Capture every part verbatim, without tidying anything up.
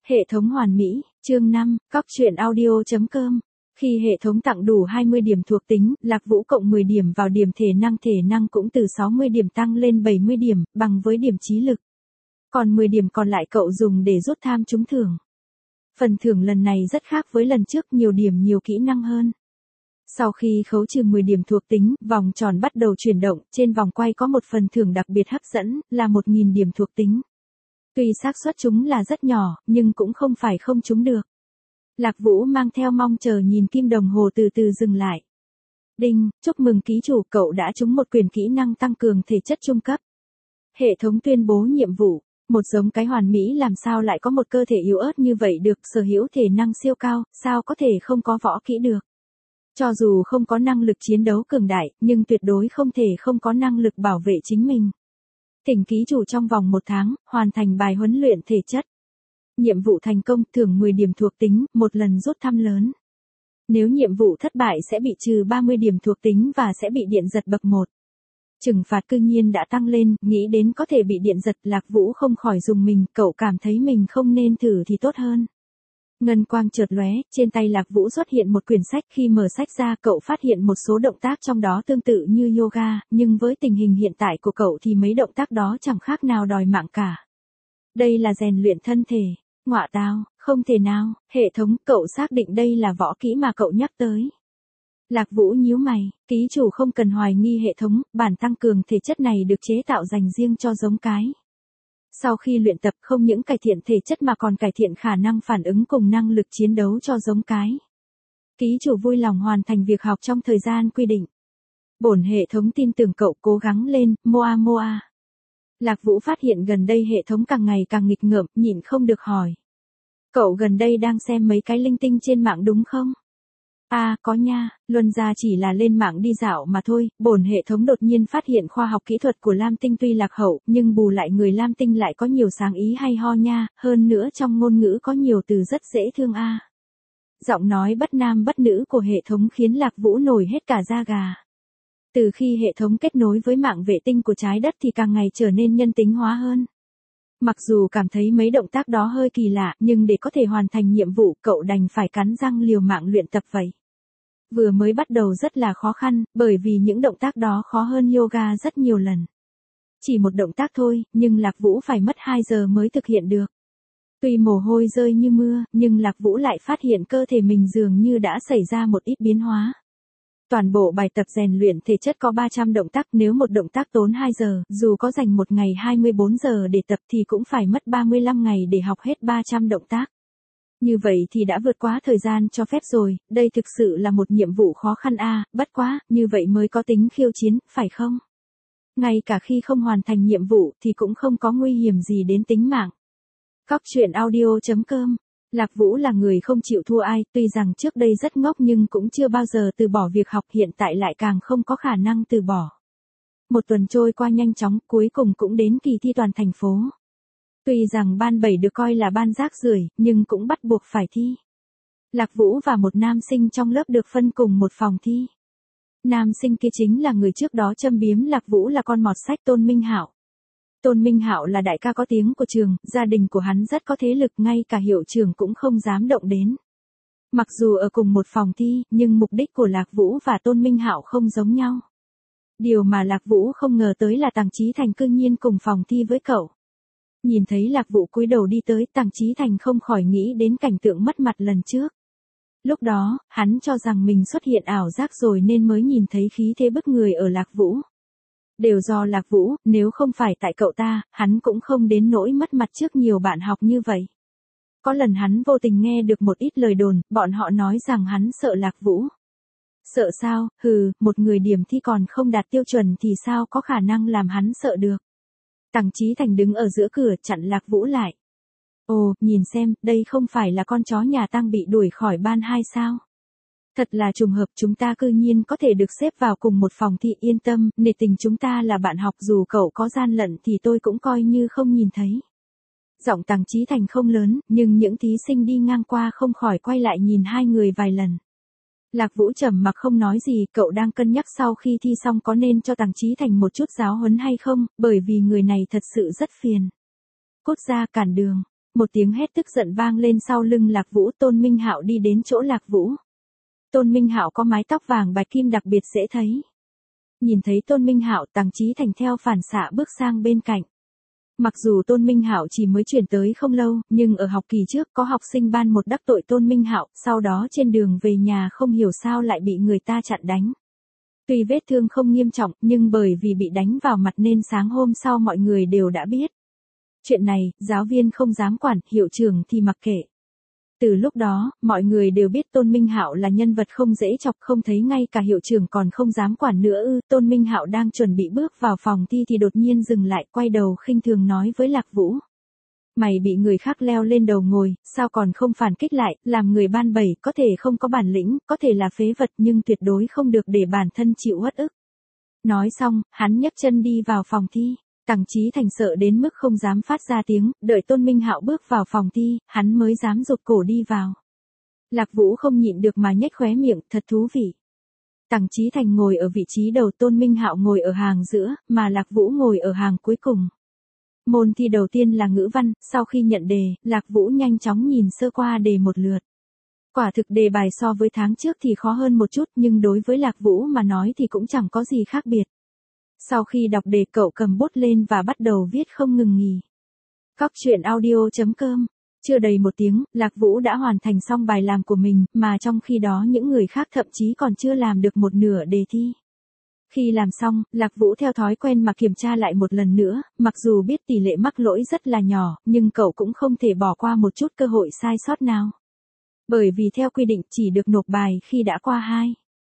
Hệ thống hoàn mỹ, chương năm, cóc truyện audio.com. Khi hệ thống tặng đủ hai mươi điểm thuộc tính, Lạc Vũ cộng mười điểm vào điểm thể năng, thể năng cũng từ sáu mươi điểm tăng lên bảy mươi điểm, bằng với điểm trí lực. Còn mười điểm còn lại cậu dùng để rút tham trúng thưởng. Phần thưởng lần này rất khác với lần trước, nhiều điểm nhiều kỹ năng hơn. Sau khi khấu trừ mười điểm thuộc tính, vòng tròn bắt đầu chuyển động, trên vòng quay có một phần thưởng đặc biệt hấp dẫn, là một nghìn điểm thuộc tính. Tuy xác suất chúng là rất nhỏ, nhưng cũng không phải không trúng được. Lạc Vũ mang theo mong chờ nhìn kim đồng hồ từ từ dừng lại. Đinh, chúc mừng ký chủ, cậu đã trúng một quyền kỹ năng tăng cường thể chất trung cấp. Hệ thống tuyên bố nhiệm vụ. Một giống cái hoàn mỹ làm sao lại có một cơ thể yếu ớt như vậy được, sở hữu thể năng siêu cao, sao có thể không có võ kỹ được. Cho dù không có năng lực chiến đấu cường đại, nhưng tuyệt đối không thể không có năng lực bảo vệ chính mình. Thỉnh ký chủ trong vòng một tháng, hoàn thành bài huấn luyện thể chất. Nhiệm vụ thành công, thưởng mười điểm thuộc tính, một lần rút thăm lớn. Nếu nhiệm vụ thất bại sẽ bị trừ ba mươi điểm thuộc tính và sẽ bị điện giật bậc một. Trừng phạt cư nhiên đã tăng lên, nghĩ đến có thể bị điện giật, Lạc Vũ không khỏi dùng mình, cậu cảm thấy mình không nên thử thì tốt hơn. Ngân quang chợt lóe, trên tay Lạc Vũ xuất hiện một quyển sách, khi mở sách ra cậu phát hiện một số động tác trong đó tương tự như yoga, nhưng với tình hình hiện tại của cậu thì mấy động tác đó chẳng khác nào đòi mạng cả. Đây là rèn luyện thân thể. Ngọa tao, không thể nào, hệ thống, cậu xác định đây là võ kỹ mà cậu nhắc tới. Lạc Vũ nhíu mày, ký chủ không cần hoài nghi hệ thống, bản tăng cường thể chất này được chế tạo dành riêng cho giống cái. Sau khi luyện tập không những cải thiện thể chất mà còn cải thiện khả năng phản ứng cùng năng lực chiến đấu cho giống cái. Ký chủ vui lòng hoàn thành việc học trong thời gian quy định. Bổn hệ thống tin tưởng cậu, cố gắng lên, Moa Moa. Lạc Vũ phát hiện gần đây hệ thống càng ngày càng nghịch ngợm, nhịn không được hỏi. Cậu gần đây đang xem mấy cái linh tinh trên mạng đúng không? À, có nha, luân ra chỉ là lên mạng đi dạo mà thôi. Bổn hệ thống đột nhiên phát hiện khoa học kỹ thuật của Lam Tinh tuy lạc hậu, nhưng bù lại người Lam Tinh lại có nhiều sáng ý hay ho nha, hơn nữa trong ngôn ngữ có nhiều từ rất dễ thương a. À. Giọng nói bất nam bất nữ của hệ thống khiến Lạc Vũ nổi hết cả da gà. Từ khi hệ thống kết nối với mạng vệ tinh của trái đất thì càng ngày trở nên nhân tính hóa hơn. Mặc dù cảm thấy mấy động tác đó hơi kỳ lạ, nhưng để có thể hoàn thành nhiệm vụ, cậu đành phải cắn răng liều mạng luyện tập vậy. Vừa mới bắt đầu rất là khó khăn, bởi vì những động tác đó khó hơn yoga rất nhiều lần. Chỉ một động tác thôi, nhưng Lạc Vũ phải mất hai giờ mới thực hiện được. Tuy mồ hôi rơi như mưa, nhưng Lạc Vũ lại phát hiện cơ thể mình dường như đã xảy ra một ít biến hóa. Toàn bộ bài tập rèn luyện thể chất có ba trăm động tác, nếu một động tác tốn hai giờ, dù có dành một ngày hai mươi bốn giờ để tập thì cũng phải mất ba mươi lăm ngày để học hết ba trăm động tác. Như vậy thì đã vượt quá thời gian cho phép rồi, đây thực sự là một nhiệm vụ khó khăn a, à, bất quá, như vậy mới có tính khiêu chiến, phải không? Ngay cả khi không hoàn thành nhiệm vụ thì cũng không có nguy hiểm gì đến tính mạng. Cóc truyện audio.com. Lạc Vũ là người không chịu thua ai, tuy rằng trước đây rất ngốc nhưng cũng chưa bao giờ từ bỏ việc học, hiện tại lại càng không có khả năng từ bỏ. Một tuần trôi qua nhanh chóng, cuối cùng cũng đến kỳ thi toàn thành phố. Tuy rằng ban bảy được coi là ban rác rưởi, nhưng cũng bắt buộc phải thi. Lạc Vũ và một nam sinh trong lớp được phân cùng một phòng thi. Nam sinh kia chính là người trước đó châm biếm Lạc Vũ là con mọt sách Tôn Minh Hạo. Tôn Minh Hạo là đại ca có tiếng của trường, gia đình của hắn rất có thế lực, ngay cả hiệu trưởng cũng không dám động đến. Mặc dù ở cùng một phòng thi, nhưng mục đích của Lạc Vũ và Tôn Minh Hạo không giống nhau. Điều mà Lạc Vũ không ngờ tới là Tằng Chí Thành cư nhiên cùng phòng thi với cậu. Nhìn thấy Lạc Vũ cúi đầu đi tới, Tằng Chí Thành không khỏi nghĩ đến cảnh tượng mất mặt lần trước. Lúc đó, hắn cho rằng mình xuất hiện ảo giác rồi nên mới nhìn thấy khí thế bức người ở Lạc Vũ. Đều do Lạc Vũ, nếu không phải tại cậu ta, hắn cũng không đến nỗi mất mặt trước nhiều bạn học như vậy. Có lần hắn vô tình nghe được một ít lời đồn, bọn họ nói rằng hắn sợ Lạc Vũ. Sợ sao, hừ, một người điểm thi còn không đạt tiêu chuẩn thì sao có khả năng làm hắn sợ được. Tằng Chí Thành đứng ở giữa cửa chặn Lạc Vũ lại. Ồ, nhìn xem, đây không phải là con chó nhà Tăng bị đuổi khỏi ban hai sao? Thật là trùng hợp, chúng ta cư nhiên có thể được xếp vào cùng một phòng thi, yên tâm, nể tình chúng ta là bạn học, dù cậu có gian lận thì tôi cũng coi như không nhìn thấy. Giọng Tằng Chí Thành không lớn, nhưng những thí sinh đi ngang qua không khỏi quay lại nhìn hai người vài lần. Lạc Vũ trầm mặc không nói gì, cậu đang cân nhắc sau khi thi xong có nên cho Tằng Chí Thành một chút giáo huấn hay không, bởi vì người này thật sự rất phiền. Cút ra cản đường. Một tiếng hét tức giận vang lên sau lưng Lạc Vũ, Tôn Minh Hạo đi đến chỗ Lạc Vũ. Tôn Minh Hạo có mái tóc vàng bạch kim đặc biệt dễ thấy. Nhìn thấy Tôn Minh Hạo, Tằng Chí Thành theo phản xạ bước sang bên cạnh. Mặc dù Tôn Minh Hạo chỉ mới chuyển tới không lâu, nhưng ở học kỳ trước có học sinh ban một đắc tội Tôn Minh Hạo, sau đó trên đường về nhà không hiểu sao lại bị người ta chặn đánh. Tuy vết thương không nghiêm trọng, nhưng bởi vì bị đánh vào mặt nên sáng hôm sau mọi người đều đã biết. Chuyện này, giáo viên không dám quản, hiệu trưởng thì mặc kệ. Từ lúc đó, mọi người đều biết Tôn Minh Hạo là nhân vật không dễ chọc, không thấy ngay cả hiệu trưởng còn không dám quản nữa ư. Tôn Minh Hạo đang chuẩn bị bước vào phòng thi thì đột nhiên dừng lại, quay đầu khinh thường nói với Lạc Vũ. Mày bị người khác leo lên đầu ngồi, sao còn không phản kích lại, làm người ban bẩy, có thể không có bản lĩnh, có thể là phế vật nhưng tuyệt đối không được để bản thân chịu uất ức. Nói xong, hắn nhấc chân đi vào phòng thi. Tằng Chí Thành sợ đến mức không dám phát ra tiếng, đợi Tôn Minh Hạo bước vào phòng thi, hắn mới dám rụt cổ đi vào. Lạc Vũ không nhịn được mà nhếch khóe miệng, thật thú vị. Tằng Chí Thành ngồi ở vị trí đầu, Tôn Minh Hạo ngồi ở hàng giữa, mà Lạc Vũ ngồi ở hàng cuối cùng. Môn thi đầu tiên là ngữ văn, sau khi nhận đề, Lạc Vũ nhanh chóng nhìn sơ qua đề một lượt. Quả thực đề bài so với tháng trước thì khó hơn một chút, nhưng đối với Lạc Vũ mà nói thì cũng chẳng có gì khác biệt. Sau khi đọc đề cậu cầm bút lên và bắt đầu viết không ngừng nghỉ. Cóc truyện audio chấm com. Chưa đầy một tiếng, Lạc Vũ đã hoàn thành xong bài làm của mình, mà trong khi đó những người khác thậm chí còn chưa làm được một nửa đề thi. Khi làm xong, Lạc Vũ theo thói quen mà kiểm tra lại một lần nữa, mặc dù biết tỷ lệ mắc lỗi rất là nhỏ, nhưng cậu cũng không thể bỏ qua một chút cơ hội sai sót nào. Bởi vì theo quy định chỉ được nộp bài khi đã qua hai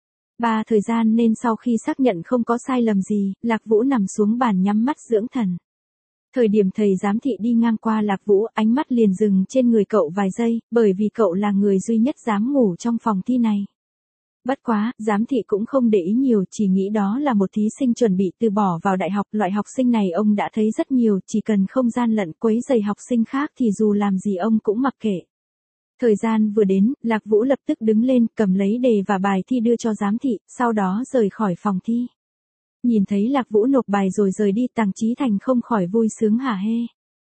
ba thời gian nên sau khi xác nhận không có sai lầm gì, Lạc Vũ nằm xuống bàn nhắm mắt dưỡng thần. Thời điểm thầy giám thị đi ngang qua Lạc Vũ, ánh mắt liền dừng trên người cậu vài giây, bởi vì cậu là người duy nhất dám ngủ trong phòng thi này. Bất quá, giám thị cũng không để ý nhiều, chỉ nghĩ đó là một thí sinh chuẩn bị từ bỏ vào đại học, loại học sinh này ông đã thấy rất nhiều, chỉ cần không gian lận quấy rầy học sinh khác thì dù làm gì ông cũng mặc kệ. Thời gian vừa đến, Lạc Vũ lập tức đứng lên, cầm lấy đề và bài thi đưa cho giám thị, sau đó rời khỏi phòng thi. Nhìn thấy Lạc Vũ nộp bài rồi rời đi, Tằng Chí Thành không khỏi vui sướng hả hê.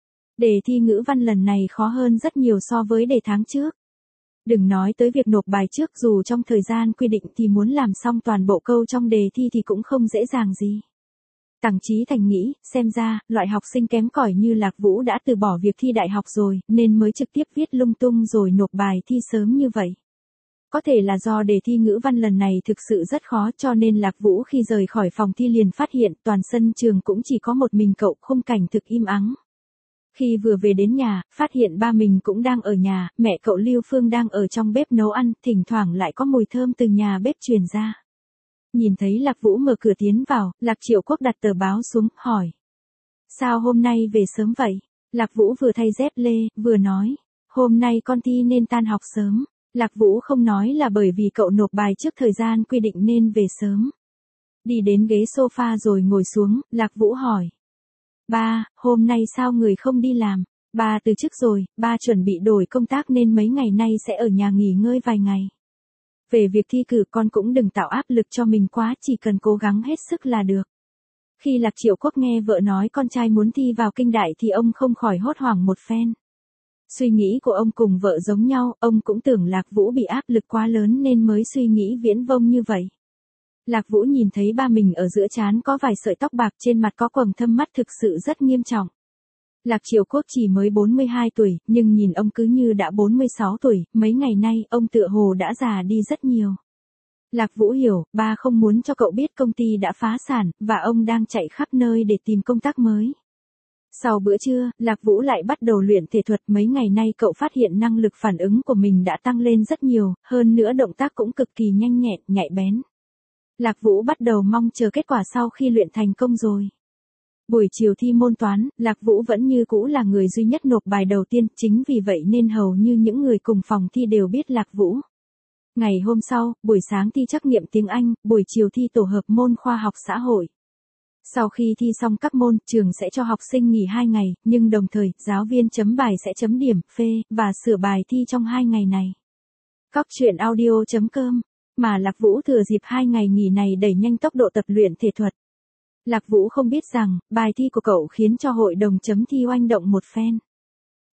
Đề thi ngữ văn lần này khó hơn rất nhiều so với đề tháng trước. Đừng nói tới việc nộp bài trước, dù trong thời gian quy định thì muốn làm xong toàn bộ câu trong đề thi thì cũng không dễ dàng gì. Tằng Chí Thành nghĩ, xem ra, loại học sinh kém cỏi như Lạc Vũ đã từ bỏ việc thi đại học rồi, nên mới trực tiếp viết lung tung rồi nộp bài thi sớm như vậy. Có thể là do đề thi ngữ văn lần này thực sự rất khó cho nên Lạc Vũ khi rời khỏi phòng thi liền phát hiện toàn sân trường cũng chỉ có một mình cậu, khung cảnh thực im ắng. Khi vừa về đến nhà, phát hiện ba mình cũng đang ở nhà, mẹ cậu Lưu Phương đang ở trong bếp nấu ăn, thỉnh thoảng lại có mùi thơm từ nhà bếp truyền ra. Nhìn thấy Lạc Vũ mở cửa tiến vào, Lạc Triệu Quốc đặt tờ báo xuống, hỏi. Sao hôm nay về sớm vậy? Lạc Vũ vừa thay dép lê, vừa nói. Hôm nay con thi nên tan học sớm. Lạc Vũ không nói là bởi vì cậu nộp bài trước thời gian quy định nên về sớm. Đi đến ghế sofa rồi ngồi xuống, Lạc Vũ hỏi. Ba, hôm nay sao người không đi làm? Ba từ chức rồi, ba chuẩn bị đổi công tác nên mấy ngày nay sẽ ở nhà nghỉ ngơi vài ngày. Về việc thi cử con cũng đừng tạo áp lực cho mình quá, chỉ cần cố gắng hết sức là được. Khi Lạc Triệu Quốc nghe vợ nói con trai muốn thi vào kinh đại thì ông không khỏi hốt hoảng một phen. Suy nghĩ của ông cùng vợ giống nhau, ông cũng tưởng Lạc Vũ bị áp lực quá lớn nên mới suy nghĩ viễn vông như vậy. Lạc Vũ nhìn thấy ba mình ở giữa trán có vài sợi tóc bạc, trên mặt có quầng thâm, mắt thực sự rất nghiêm trọng. Lạc Triệu Quốc chỉ mới bốn mươi hai tuổi, nhưng nhìn ông cứ như đã bốn mươi sáu tuổi, mấy ngày nay ông tựa hồ đã già đi rất nhiều. Lạc Vũ hiểu, ba không muốn cho cậu biết công ty đã phá sản, và ông đang chạy khắp nơi để tìm công tác mới. Sau bữa trưa, Lạc Vũ lại bắt đầu luyện thể thuật, mấy ngày nay cậu phát hiện năng lực phản ứng của mình đã tăng lên rất nhiều, hơn nữa động tác cũng cực kỳ nhanh nhẹn, nhạy bén. Lạc Vũ bắt đầu mong chờ kết quả sau khi luyện thành công rồi. Buổi chiều thi môn toán, Lạc Vũ vẫn như cũ là người duy nhất nộp bài đầu tiên, chính vì vậy nên hầu như những người cùng phòng thi đều biết Lạc Vũ. Ngày hôm sau, buổi sáng thi trắc nghiệm tiếng Anh, buổi chiều thi tổ hợp môn khoa học xã hội. Sau khi thi xong các môn, trường sẽ cho học sinh nghỉ hai ngày, nhưng đồng thời, giáo viên chấm bài sẽ chấm điểm, phê, và sửa bài thi trong hai ngày này. Cóc truyện audio chấm com. Mà Lạc Vũ thừa dịp hai ngày nghỉ này đẩy nhanh tốc độ tập luyện thể thuật. Lạc Vũ không biết rằng, bài thi của cậu khiến cho hội đồng chấm thi oanh động một phen.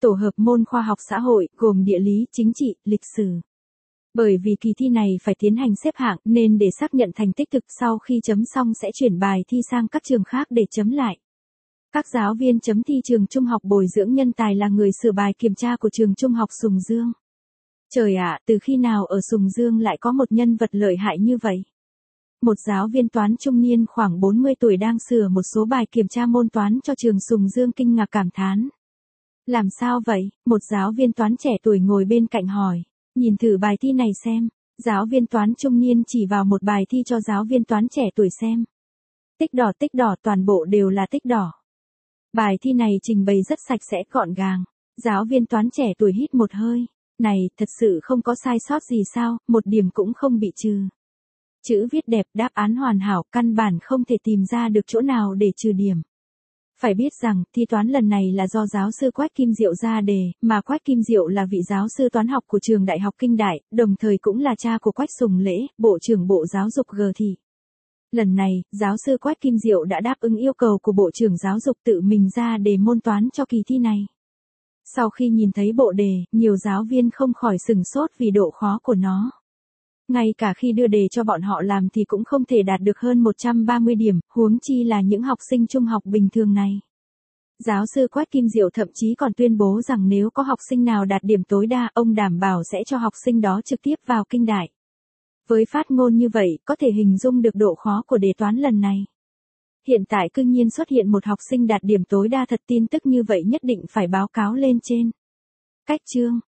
tổ hợp môn khoa học xã hội, gồm địa lý, chính trị, lịch sử. Bởi vì kỳ thi này phải tiến hành xếp hạng nên để xác nhận thành tích thực sau khi chấm xong sẽ chuyển bài thi sang các trường khác để chấm lại. Các giáo viên chấm thi trường trung học bồi dưỡng nhân tài là người sửa bài kiểm tra của trường trung học Sùng Dương. Trời ạ, từ khi nào ở Sùng Dương lại có một nhân vật lợi hại như vậy? Một giáo viên toán trung niên khoảng bốn mươi tuổi đang sửa một số bài kiểm tra môn toán cho trường Sùng Dương kinh ngạc cảm thán. Làm sao vậy? Một giáo viên toán trẻ tuổi ngồi bên cạnh hỏi. Nhìn thử bài thi này xem. Giáo viên toán trung niên chỉ vào một bài thi cho giáo viên toán trẻ tuổi xem. Tích đỏ tích đỏ, toàn bộ đều là tích đỏ. Bài thi này trình bày rất sạch sẽ gọn gàng. Giáo viên toán trẻ tuổi hít một hơi. Này, thật sự không có sai sót gì sao, một điểm cũng không bị trừ. Chữ viết đẹp, đáp án hoàn hảo, căn bản không thể tìm ra được chỗ nào để trừ điểm. Phải biết rằng, thi toán lần này là do giáo sư Quách Kim Diệu ra đề, mà Quách Kim Diệu là vị giáo sư toán học của trường Đại học Kinh Đại, đồng thời cũng là cha của Quách Sùng Lễ, Bộ trưởng Bộ Giáo dục G Thị. Lần này, giáo sư Quách Kim Diệu đã đáp ứng yêu cầu của Bộ trưởng Giáo dục tự mình ra đề môn toán cho kỳ thi này. Sau khi nhìn thấy bộ đề, nhiều giáo viên không khỏi sửng sốt vì độ khó của nó. Ngay cả khi đưa đề cho bọn họ làm thì cũng không thể đạt được hơn một trăm ba mươi điểm, huống chi là những học sinh trung học bình thường này. Giáo sư Quách Kim Diệu thậm chí còn tuyên bố rằng nếu có học sinh nào đạt điểm tối đa, ông đảm bảo sẽ cho học sinh đó trực tiếp vào kinh đại. Với phát ngôn như vậy, có thể hình dung được độ khó của đề toán lần này. Hiện tại cư nhiên xuất hiện một học sinh đạt điểm tối đa thật, tin tức như vậy nhất định phải báo cáo lên trên các chương.